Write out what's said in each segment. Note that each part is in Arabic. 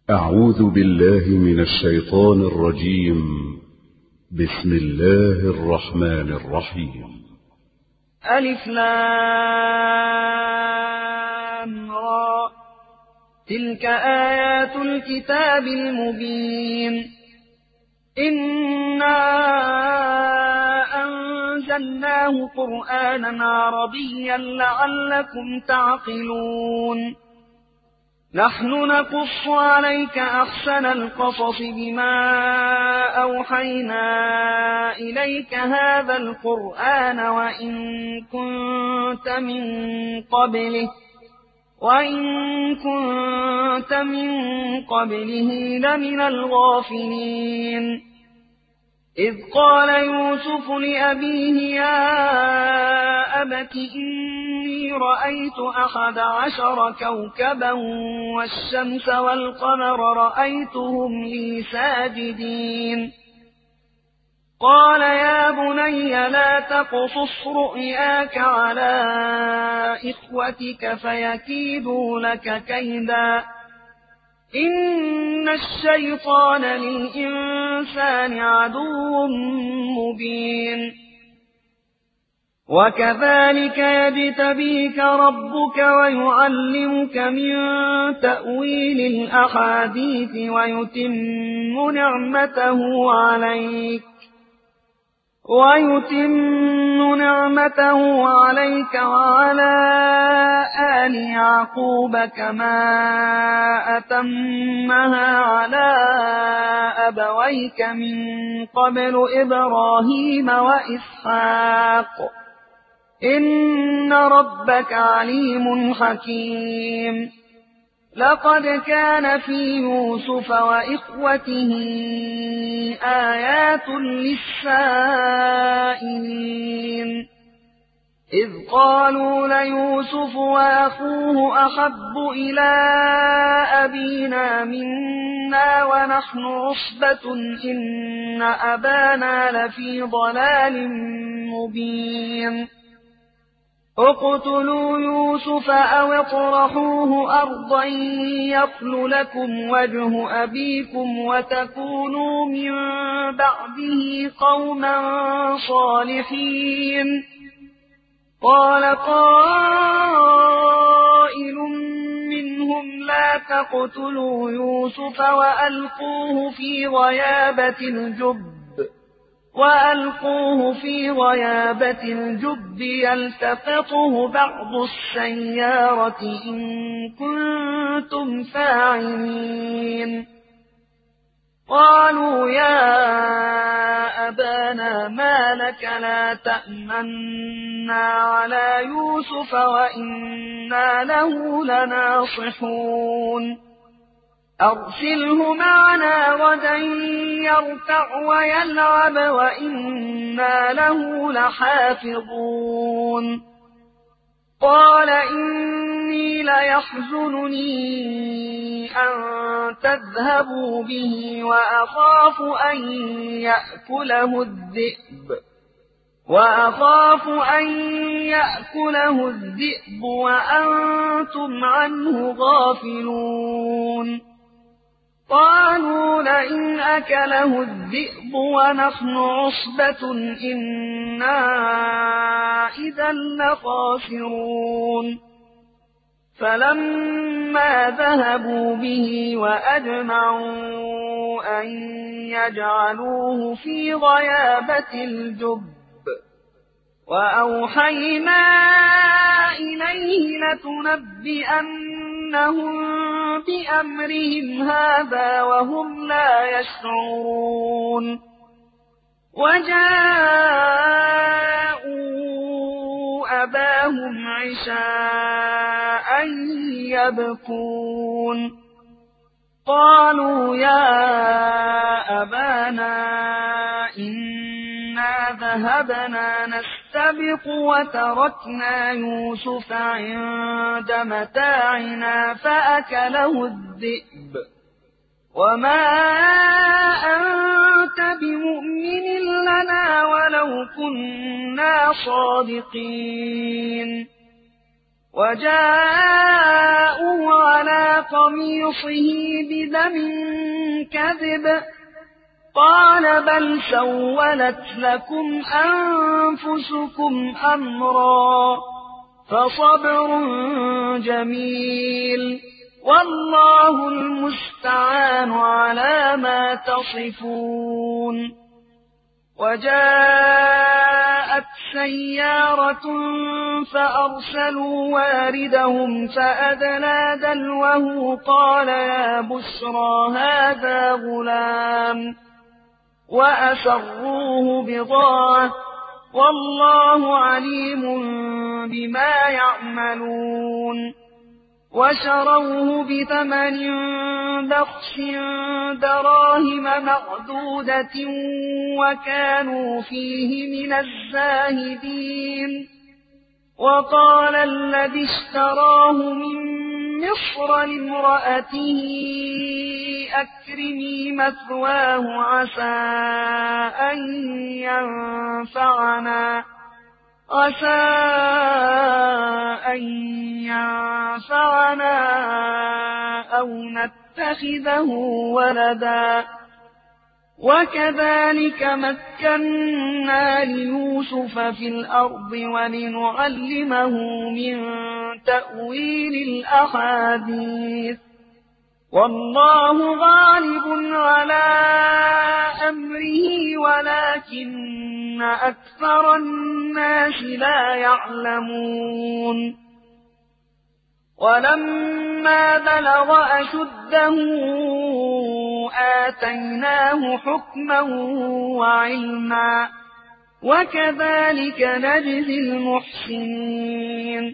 أعوذ بالله من الشيطان الرجيم. بسم الله الرحمن الرحيم. ألف لام را، تلك آيات الكتاب المبين. إنا أنزلناه قرآنا عربيا لعلكم تعقلون. نحن نقص عليك أحسن القصص بما أوحينا إليك هذا القرآن وإن كنت من قبله لمن الغافلين. إذ قال يوسف لأبيه يا أبت إني رأيت 11 كوكبا والشمس والقمر رأيتهم لي ساجدين. قال يا بني لا تقصص رؤياك على إخوتك فيكيدوا لك كيدا، إن الشيطان للإنسان عدو مبين. وكذلك يجتبيك ربك ويعلمك من تأويل الأحاديث ويتم نعمته عليك وعلى آل يعقوب كما أتمها على أبويك من قبل إبراهيم وإسحاق، إن ربك عليم حكيم. لقد كان في يوسف وإخوته آيات للسائلين، إذ قالوا ليوسف وأخوه أحب إلى أبينا منا ونحن عصبة إن أبانا لفي ضلال مبين. اقتلوا يوسف أو اطرحوه أرضا يخل لكم وجه أبيكم وتكونوا من بعده قوما صالحين. قال قائل منهم لا تقتلوا يوسف وألقوه في غيابة الجب يلتقطه بعض السيارة إن كنتم فاعلين. قالوا يا أبانا ما لك لا تأمنا على يوسف وإنا له لناصحون. أرسله معنا غدا يرتع ويلعب وإنا له لحافظون. قال إني ليحزنني أن تذهبوا به وأخاف أن يأكله الذئب وأنتم عنه غافلون. قالوا لئن أكله الذئب ونحن عصبة إنا إذا لخاسرون. فلما ذهبوا به وأجمعوا أن يجعلوه في غيابة الجب وأوحينا إليه لتنبئنهم بأمرهم هذا وهم لا يشعرون. وجاءوا أباهم عشاء يبكون. قالوا يا أبانا إنا ذهبنا نستبق وتركنا يوسف عند متاعنا فأكله الذئب وما أنت بمؤمن لنا ولو كنا صادقين. وجاءوا على قميصه بدم كذب قال بل سولت لكم أنفسكم أمرا فصبر جميل والله المستعان على ما تصفون. وجاءت سيارة فأرسلوا واردهم فأدلى دلوه قال يا بشرى هذا غلام وأسروه بضاعة والله عليم بما يعملون. وشروه بثمن بخس دراهم معدودة وكانوا فيه من الزاهدين. وقال الذي اشتراه من مصر لامرأته أكرمي مثواه عسى أن ينفعنا أو نتخذه ولدا. وكذلك مكنا ليوسف في الأرض ولنعلمه من تأويل الأحاديث والله غالب على أمره ولكن أكثر الناس لا يعلمون. ولما بلغ أشده آتيناه حكما وعلما وكذلك نجزي المحسنين.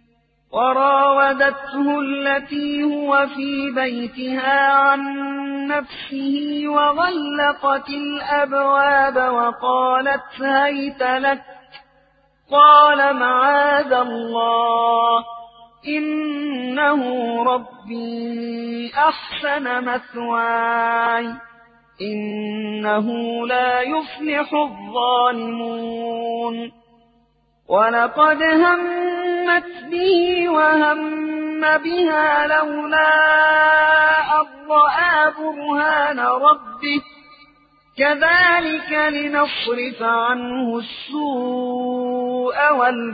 وراودته التي هو في بيتها عن نفسه وغلقت الأبواب وقالت هيت لك قال معاذ الله إنه ربي أحسن مثواي إنه لا يفلح الظالمون. ولقد همت به وهم بها لولا أن رأى برهان ربه كذلك لنصرف عنه السوء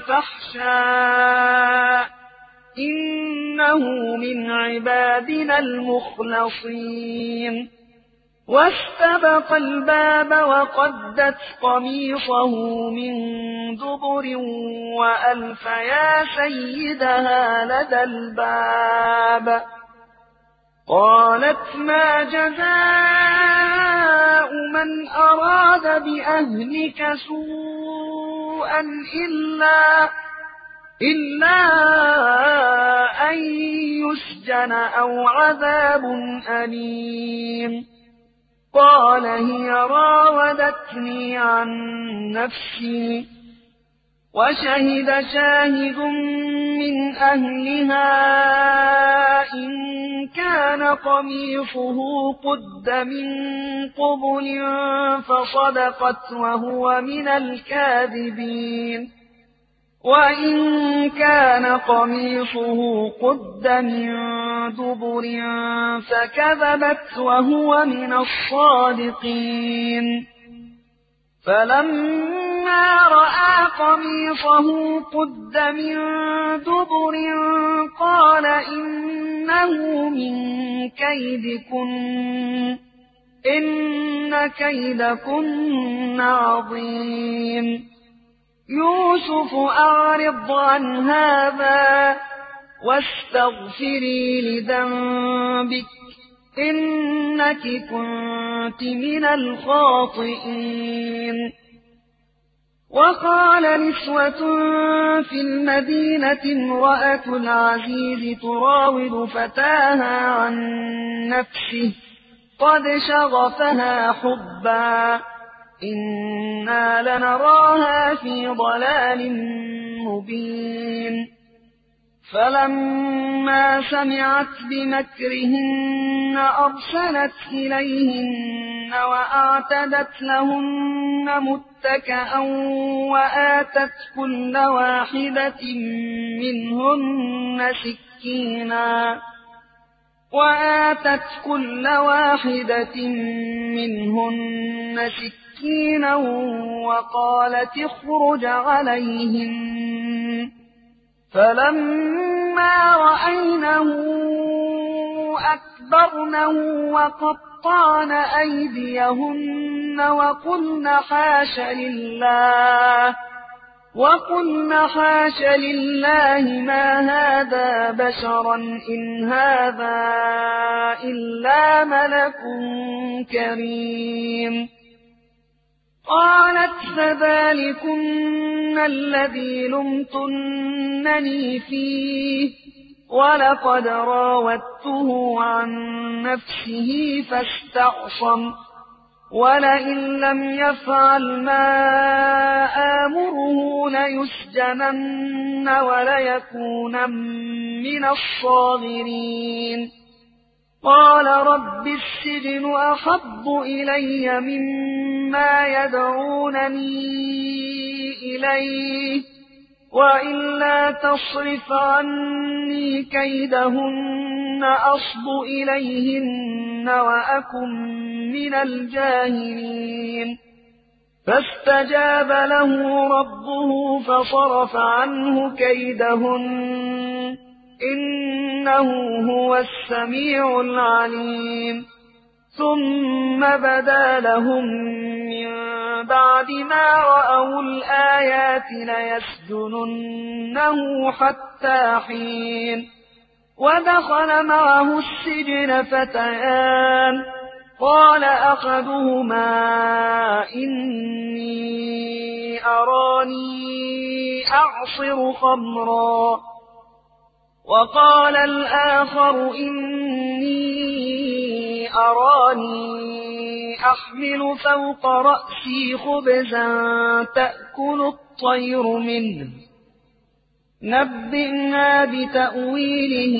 والفحشاء إنه من عبادنا المخلصين. واستبق الباب وقدت قميصه من دبر وألف يا سيدها لدى الباب. قالت ما جزاء من أراد بأهلك سوءا إلا أن يسجن أو عذاب أليم. قال هي راودتني عن نفسي. وشهد شاهد من أهلها إن كان قميصه قد من قبل فصدقت وهو من الكاذبين. وإن كان قميصه قد من دبر فكذبت وهو من الصادقين. فلما رأى قميصه قد من دبر قال إنه من كيدكن إن كيدكن عظيم. يوسف أعرض عن هذا واستغفري لذنبك إنك كنت من الخاطئين. وقال نسوة في المدينة امرأة العزيز تراود فتاها عن نفسه قد شغفها حبا إنا لنراها في ضلال مبين. فلما سمعت بمكرهن أرسلت إليهن وأعتدت لهن متكئا وآتت كل واحدة منهن سكينا وقالت اخرج عليهن فلما رأينه أكبرنه وقطعن أيديهن وقلن حاش لله ما هذا بشرا إن هذا إلا ملك كريم. قالت فذلكن الذي لمتنني فيه ولقد راودته عن نفسه فاستعصم ولئن لم يفعل ما آمره ليسجنن وليكونن من الصاغرين. قال رب السجن أحب إلي مما يدعونني إليه وإلا تصرف عني كيدهن أصب إليهن وأكن من الجاهلين. فاستجاب له ربه فصرف عنه كيدهن إنه هو السميع العليم. ثم بدا لهم من بعد ما رأوا الآيات ليسجننه حتى حين. ودخل معه السجن فتيان قال أحدهما إني أراني أعصر خمرا وقال الآخر إني أراني أحمل فوق رأسي خبزا تأكل الطير منه نبئنا بتأويله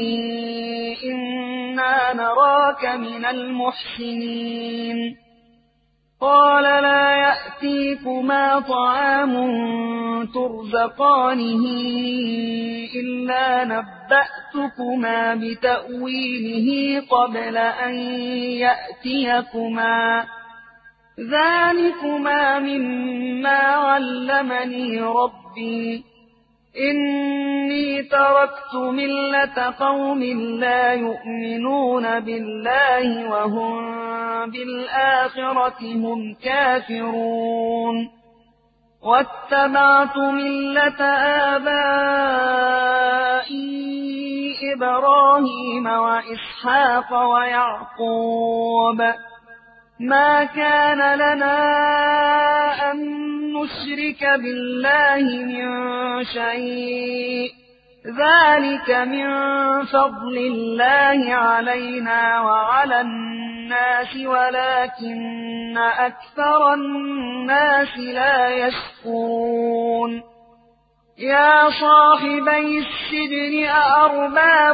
إنا نراك من المحسنين. قال لا يأتيكما طعام ترزقانه إلا نبأتكما بتأويله قبل أن يأتيكما ذلكما مما علمني ربي إني تركت ملة قوم لا يؤمنون بالله وهم بالآخرة هم كافرون واتبعت ملة آبائي إبراهيم وإسحاق ويعقوب ما كان لنا أن نشرك بالله من شيء ذلك من فضل الله علينا وعلى الناس ولكن أكثر الناس لا يشكرون. يا صاحبي السجن أأرباب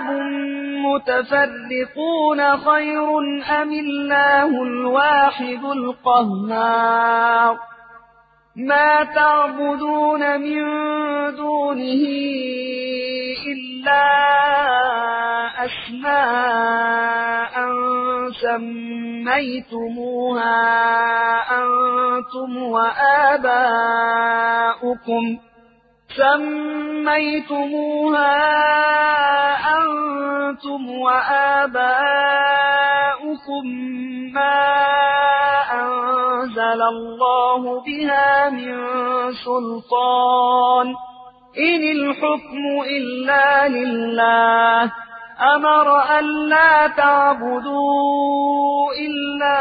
متفرقون خير أم الله الواحد القهار. ما تعبدون من دونه إلا أسماء سميتموها أنتم وآباؤكم ما أنزل الله بها من سلطان إن الحكم إلا لله أمر ألا تعبدوا إلا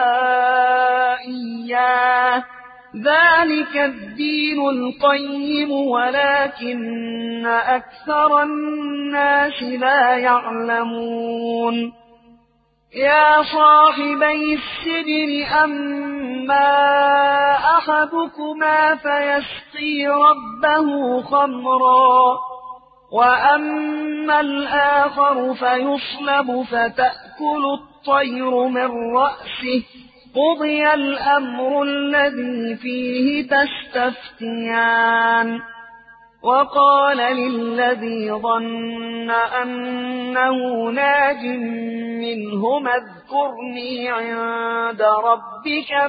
إياه ذلك الدين القيم ولكن أكثر الناس لا يعلمون. يا صاحبي السجن أما أحدكما فيسقي ربه خمرا وأما الآخر فيصلب فتأكل الطير من رأسه قضي الأمر الذي فيه تستفتيان وقال للذي ظن أنه ناج منهما اذكرني عند ربك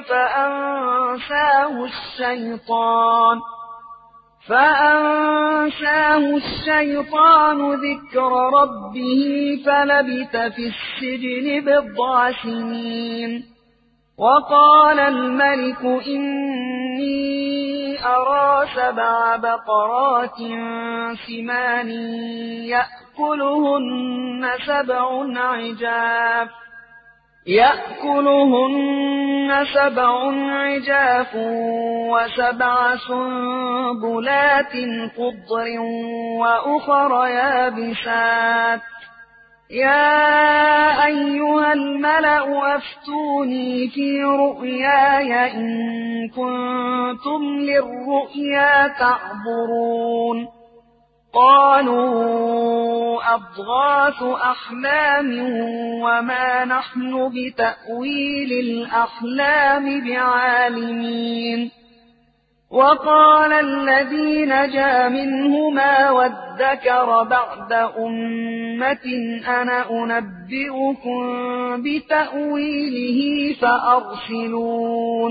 فأنساه الشيطان ذكر ربه فلبث في السجن 10 سنين. وقال الملك إني أرى 7 بقرات سمان يأكلهن 7 عجاف و7 سنبلات خضر وأخر يابسات. يا أيها الملأ أفتوني في رؤياي إن كنتم للرؤيا تعبرون. قالوا أضغاث أحلام وما نحن بتأويل الأحلام بعالمين. وقال الذي نجا منهما وادكر بعد أمة أنا أنبئكم بتأويله فأرسلون.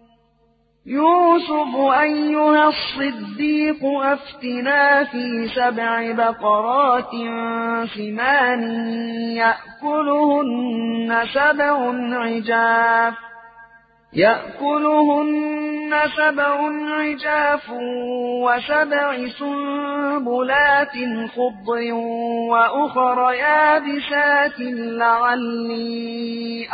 يوسف أيها الصديق أفتنا في 7 بقرات سمان يأكلهن 7 عجاف و7 سنبلات خضر وأخر يابسات لعلي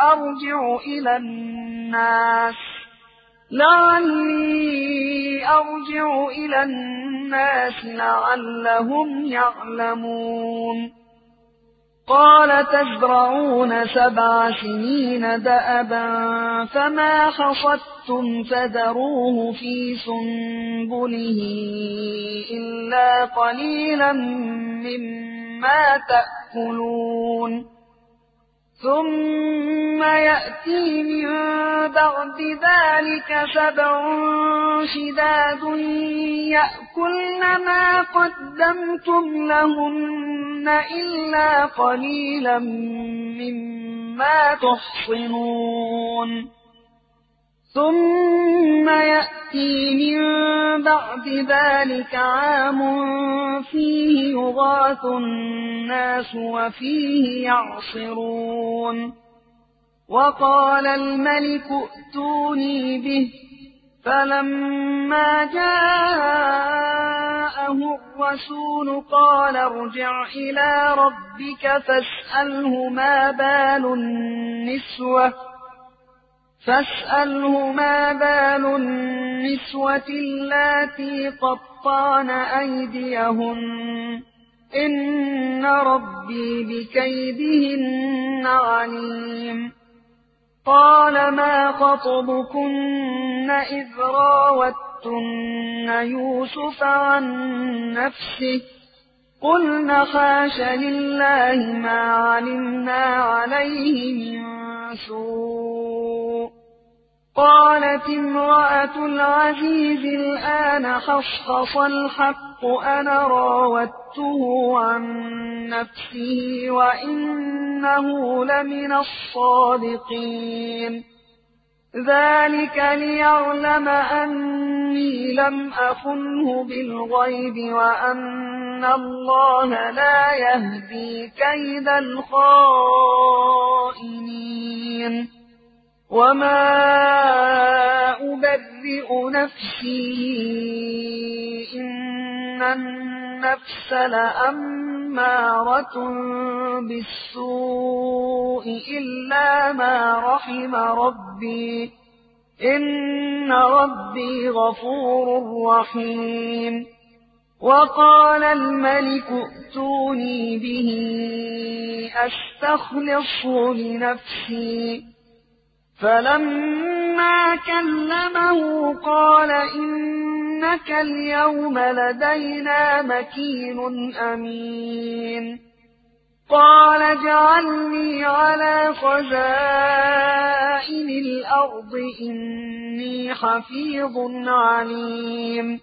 أرجع إلى الناس لعلهم يعلمون. قال تزرعون 7 سنين دأبا فما حصدتم فذروه في سنبله إلا قليلا مما تأكلون. ثم يأتي من بعد ذلك 7 شداد يأكلن ما قدمتم لهن إلا قليلا مما تحصنون. ثم يأتي من بعد ذلك عام فيه يغاث الناس وفيه يعصرون. وقال الملك ائتوني به فلما جاءه الرسول قال ارجع إلى ربك فاسأله ما بال النسوة اللاتي قطعن أيديهن إن ربي بكيدهن عليم. قال ما خطبكن إذ راوتن يوسف عن نفسه قلن حاش لله ما علمنا عليه من سوء. قالت امرأة العزيز الآن حصحص الحق أنا راودته عن نفسه وإنه لمن الصادقين. ذلك ليعلم أني لم أخنه بالغيب وأن الله لا يهدي كيد الخائنين. وما أبرئ نفسي إن النفس لأمارة بالسوء إلا ما رحم ربي إن ربي غفور رحيم. وقال الملك ائتوني به أستخلصه لنفسي. فلما كلمه قال إنك اليوم لدينا مكين أمين. قال اجعلني على خزائن الأرض إني حفيظ عليم.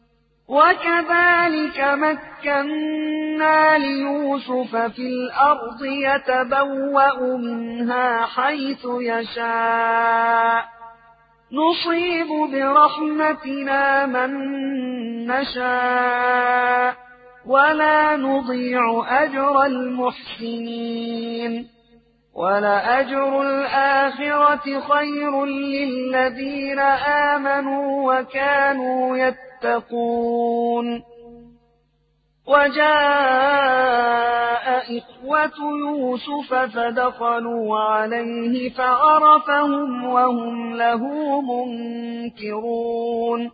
وكذلك مكنا ليوسف في الأرض يتبوأ منها حيث يشاء نصيب برحمتنا من نشاء ولا نضيع أجر المحسنين ولأجر الآخرة خير للذين آمنوا وكانوا يتقون. وجاء إخوة يوسف فدخلوا عليه فعرفهم وهم له منكرون.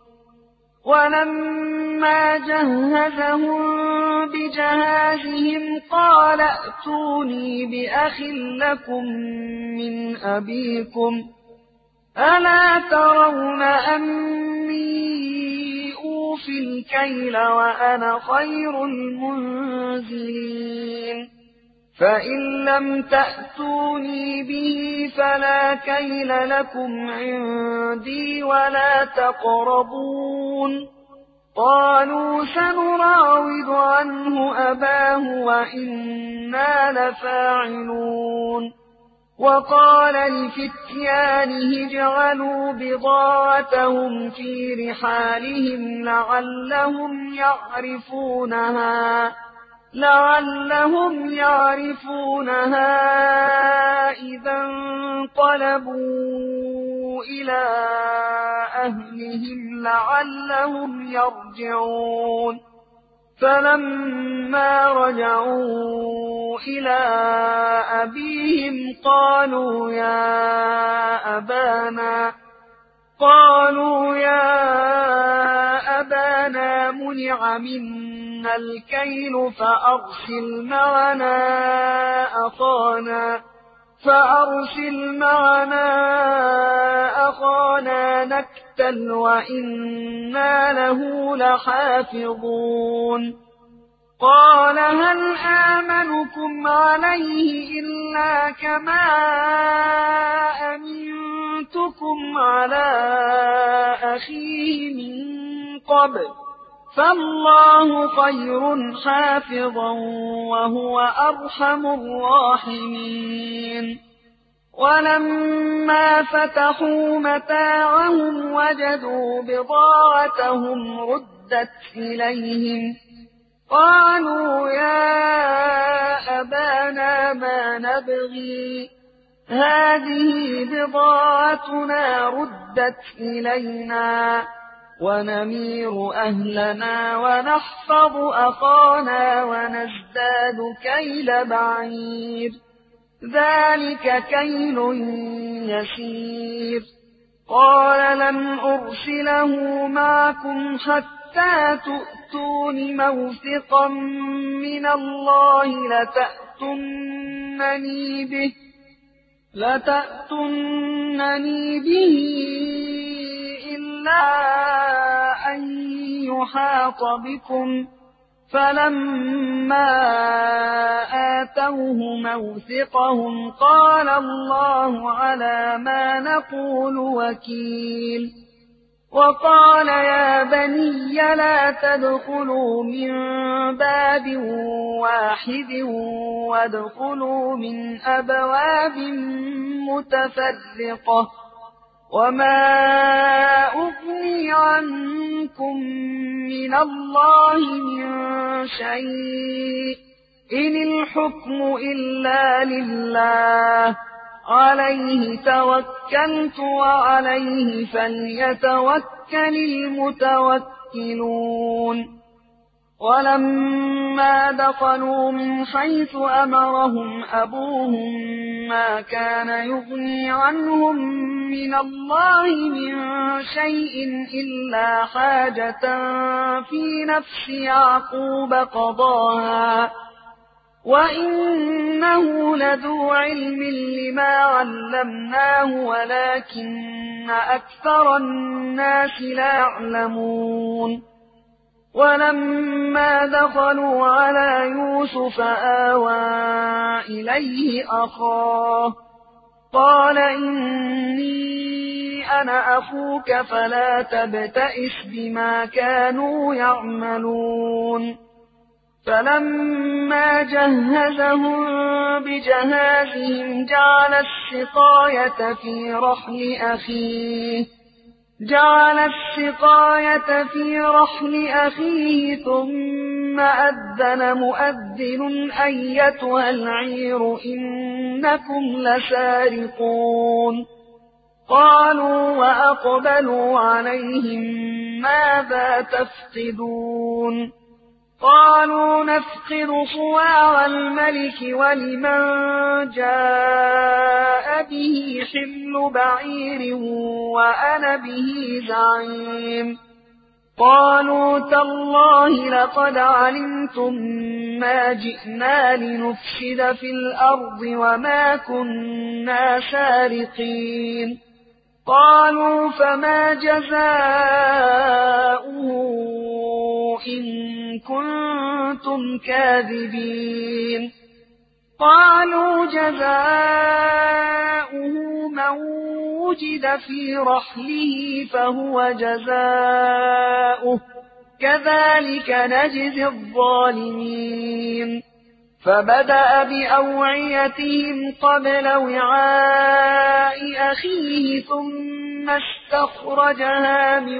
ولما جهزهم بجهازهم قال ائتوني بأخ لكم من أبيكم ألا ترون أني أوفي الكيل وأنا خير المنزلين فإن لم تأتوني به فلا كيل لكم عندي ولا تقربون. قالوا سنراود عنه أباه وإنا لفاعلون. وقال لفتيانه اجعلوا بضاعتهم في رحالهم لعلهم يعرفونها إذا انقلبوا إلى أهلهم لعلهم يرجعون. فلما رجعوا إلى أبيهم قالوا يا أبانا منع منا الكيل فأرسل معنا أخانا نكتل وإنا له لحافظون. قال هل آمنكم عليه إلا كما أمنتكم على أخيه من قبل فالله خير حافظا وهو أرحم الراحمين. ولما فتحوا متاعهم وجدوا بضاعتهم ردت إليهم قالوا يا أبانا ما نبغي هذه بضاعتنا ردت إلينا ونمير أهلنا ونحفظ أخانا ونزداد كيل بعير ذلك كيل يسير. قال لن أرسله معكم حتى تؤتون موثقا من الله لتأتونني به إلا أن يحاط بكم. فلما آتوه موثقهم قال الله على ما نقول وكيل. وقال يا بني لا تدخلوا من باب واحد وادخلوا من أبواب متفرقة وما أغني عنكم من الله من شيء إن الحكم إلا لله عليه توكلت وعليه فليتوكل المتوكلون. ولما دخلوا من حيث أمرهم أبوهم ما كان يغني عنهم من الله من شيء إلا حاجة في نفس يعقوب قضاها وإنه لذو علم لما علمناه ولكن أكثر الناس لا يعلمون. ولما دخلوا على يوسف آوى إليه أخاه قال إني أنا أخوك فلا تبتئس بما كانوا يعملون فلما جهزهم بجهازهم جعل السقاية في رحل أخيه ثم أذن مؤذن أيتها العير إنكم لسارقون قالوا وأقبلوا عليهم ماذا تفقدون قالوا نفقد صواع الملك ولمن جاء به حمل بعير وأنا به زعيم قالوا تالله لقد علمتم ما جئنا لنفسد في الأرض وما كنا سارقين قالوا فما جزاؤه إن كنتم كاذبين قالوا جزاؤه من وجد في رحله فهو جزاؤه كذلك نجزي الظالمين فبدأ بأوعيتهم قبل وعاء أخيه ثم استخرجها من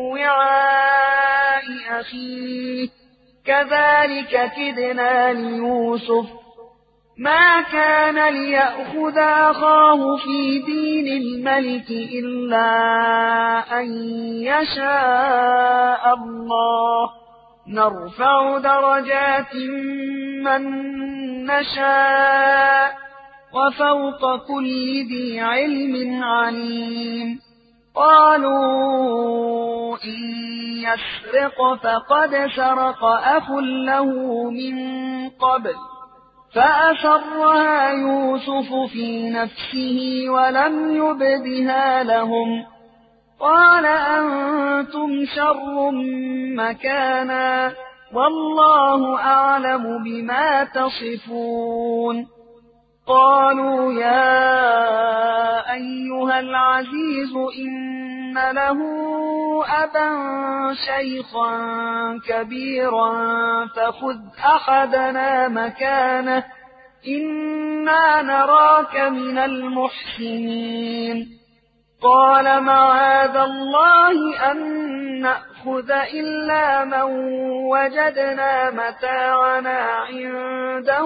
وعاء أخيه كذلك كدنا ليوسف ما كان ليأخذ أخاه في دين الملك إلا أن يشاء الله نرفع درجات من نشاء وفوق كل ذي علم عليم قالوا إن يسرق فقد سرق أخ له من قبل فأسرها يوسف في نفسه ولم يبدها لهم قال أنتم شر مكانا والله أعلم بما تصفون قالوا يا أيها العزيز إن له أبا شيخا كبيرا فخذ أحدنا مكانه إنا نراك من المحسنين قال معاذ الله أن نأخذ إلا من وجدنا متاعنا عنده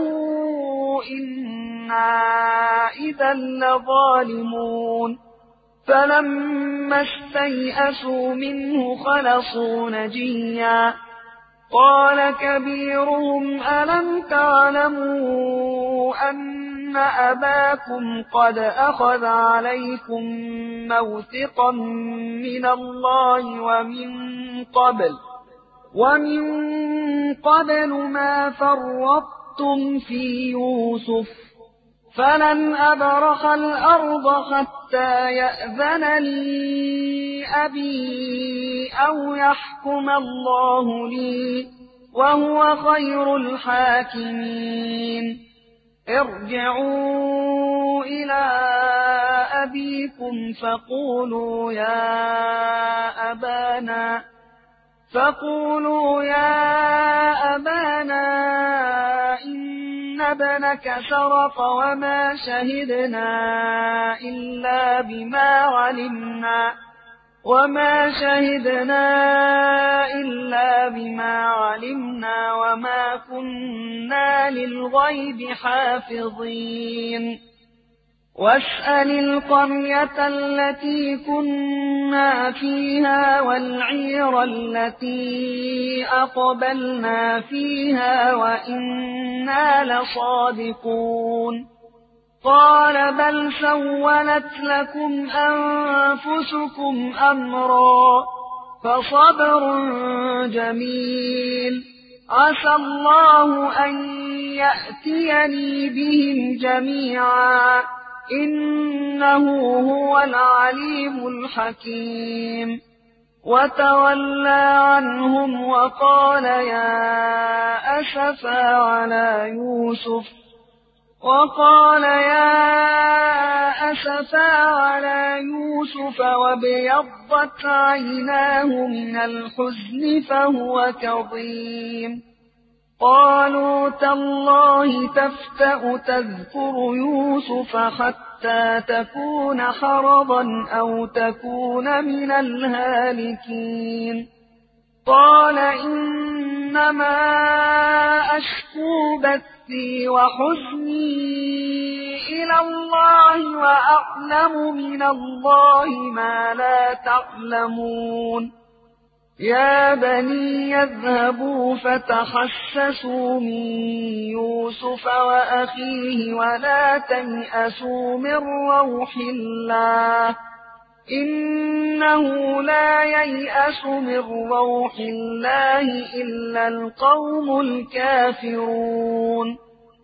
إنا إذا لظالمون فلما استيئسوا منه خلصوا نجيا قال كبيرهم ألم تعلموا أن أباكم قد أخذ عليكم موثقا من الله ومن قبل ما فرطتم في يوسف فلن أبرح الأرض حتى يأذن لي أبي أو يحكم الله لي وهو خير الحاكمين ارجعوا إلى أبيكم فقولوا يا أبانا إن ابنك سرق وما شهدنا إلا بما علمنا وما كنا للغيب حافظين واسأل القرية التي كنا فيها والعير التي أقبلنا فيها وإنا لصادقون قال بل سولت لكم أنفسكم أمرا فصبر جميل عسى الله أن يأتيني بهم جميعا إنه هو العليم الحكيم وتولى عنهم وقال يا أسفا على يوسف وابيضت عيناه من الحزن فهو كظيم. قالوا تالله تفتأ تذكر يوسف حتى تكون حرضا أو تكون من الهالكين. قال إنما أشكو بثي وحزني إلى الله وأعلم من الله ما لا تعلمون. يا بني يذهبوا فتحسسوا من يوسف وأخيه ولا تيأسوا من روح الله إنه لا ييأس من روح الله إلا القوم الكافرون.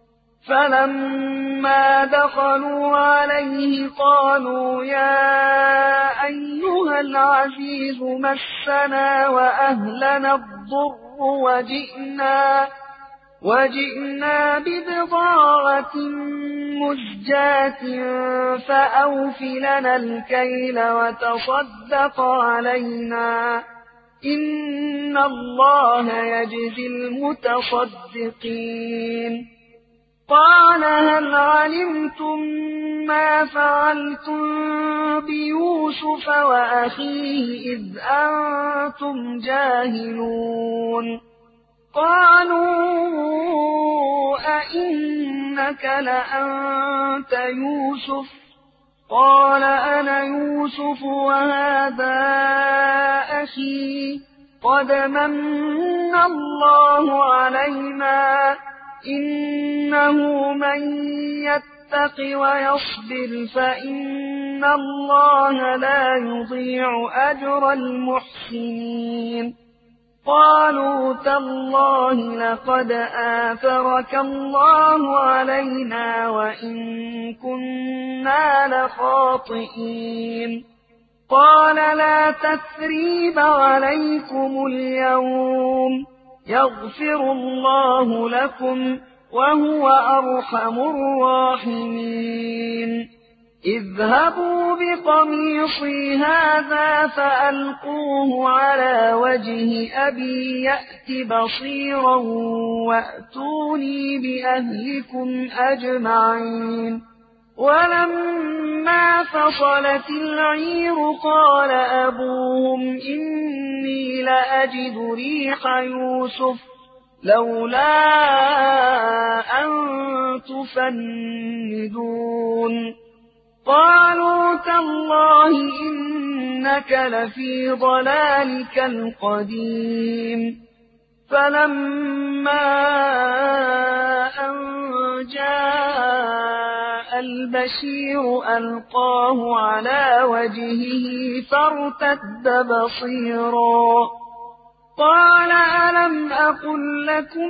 فلما دخلوا عليه قالوا يا أيها العزيز مسنا وأهلنا الضر وجئنا ببضاعة مزجاة فأوف لنا الكيل وتصدق علينا إن الله يجزي المتصدقين. قال هل علمتم ما فعلتم بيوسف وأخيه إذ أنتم جاهلون؟ قالوا أئنك لأنت يوسف؟ قال أنا يوسف وهذا أخي قد من الله علينا إنه من يتق ويصبر فإن الله لا يضيع أجر المحسنين. قالوا تالله لقد آثرك الله علينا وإن كنا لخاطئين. قال لا تثريب عليكم اليوم يغفر الله لكم وهو أرحم الراحمين. اذهبوا بقميصي هذا فألقوه على وجه أبي يأت بصيرا وأتوني بأهلكم أجمعين. ولما فصلت العير قال أبوهم إني لأجد ريح يوسف لولا أن تفندون. قالوا تالله إنك لفي ضلالك القديم. فلما أن جاء البشير ألقاه على وجهه فارتد بصيرا قال ألم أقل لكم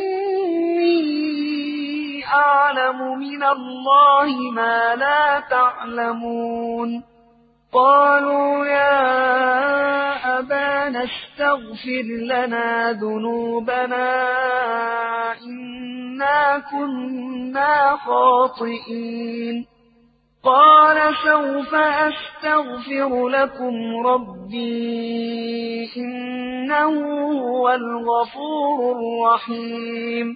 إني أعلم من الله ما لا تعلمون؟ قالوا يا أبانا استغفر لنا ذنوبنا إنا كنا خاطئين. قال سوف أستغفر لكم ربي إنه هو الغفور الرحيم.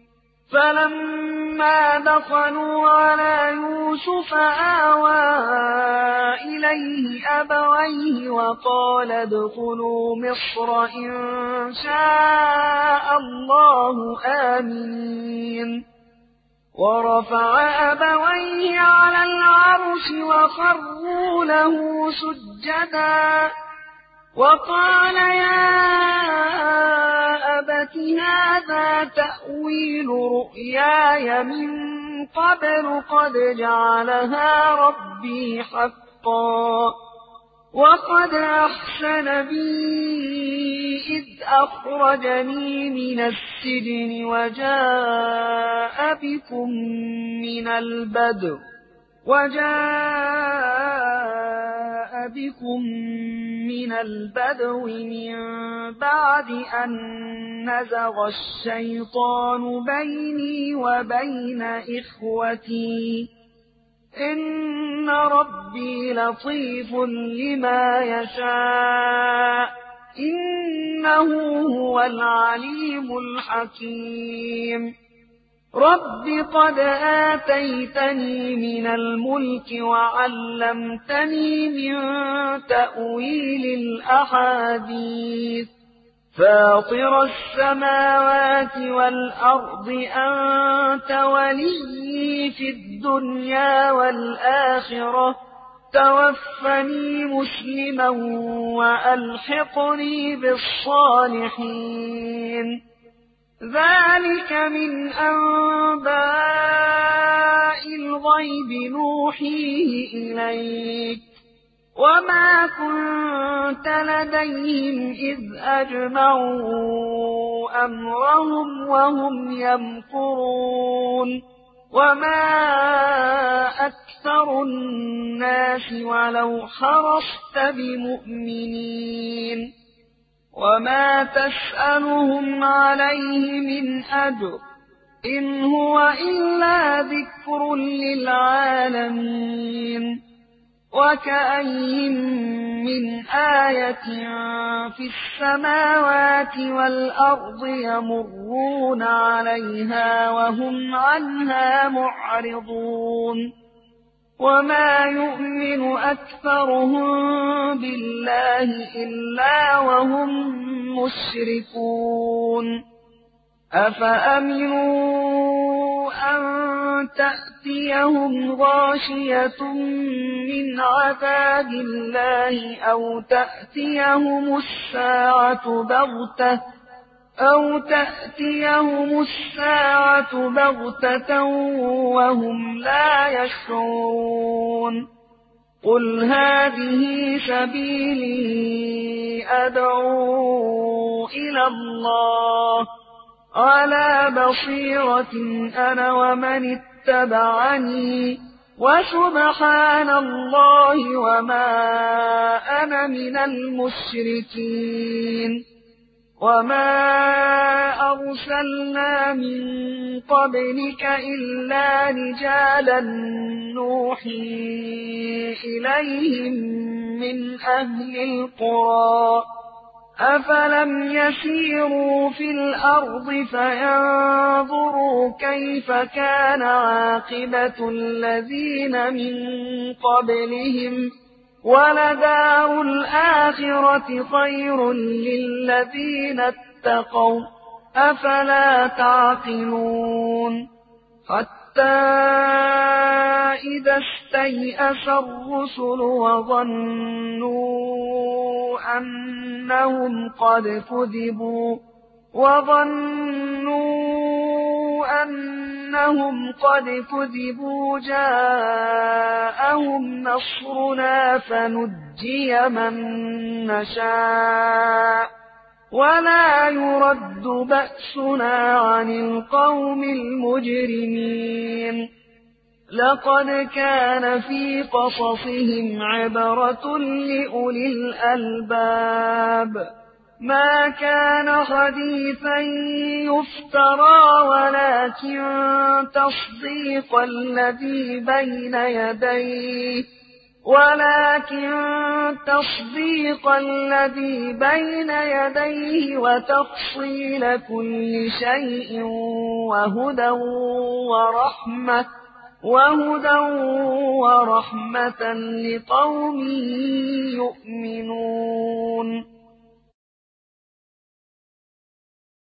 فلما دخلوا على يوسف آوى إليه أبويه وقال ادخلوا مصر إن شاء الله آمين. ورفع أبويه على العرش وخروا له سجدا وقال يا أبت هذا تأويل رؤياي من قبل قد جعلها ربي حقا وقد أحسن بي إذ أخرجني من السجن وجاء بكم من البدو بكم من البدو من بعد أن نزغ الشيطان بيني وبين إخوتي إن ربي لطيف لما يشاء إنه هو العليم الحكيم رب قد آتيتني من الملك وعلمتني من تأويل الأحاديث فاطر السماوات والأرض أنت ولي في الدنيا والآخرة توفني مسلما وألحقني بالصالحين ذلك من أنباء الغيب نوحيه إليك وما كنت لديهم إذ أجمعوا أمرهم وهم يمكرون وما أكثر الناس ولو حرصت بمؤمنين وما تسألهم عليه من أجر إن هو إلا ذكر للعالمين وكأين من آية في السماوات والأرض يمرون عليها وهم عنها معرضون وما يؤمن أكثرهم بالله إلا وهم مشركون أفأمنوا أن تأتيهم غاشية من عذاب الله أو تأتيهم الساعة بغتة وهم لا يشعرون قل هذه سبيلي أدعو إلى الله على بصيرة أنا ومن اتبعني وسبحان الله وما أنا من المشركين وما أرسلنا من قبلك إلا رجالا نوحي إليهم من أهل القرى أفلم يسيروا في الأرض فينظروا كيف كان عاقبة الذين من قبلهم ولدار الآخرة خير للذين اتقوا أفلا تعقلون حتى إذا استيأس الرسل وظنوا أنهم قد كذبوا جاءهم نصرنا فنجي من نشاء ولا يرد بأسنا عن القوم المجرمين لقد كان في قصصهم عبرة لأولي الألباب ما كان حديثا يفترى ولكن تصديق الذي بين يديه وتفصيل كل شيء وهدى ورحمة لقوم يؤمنون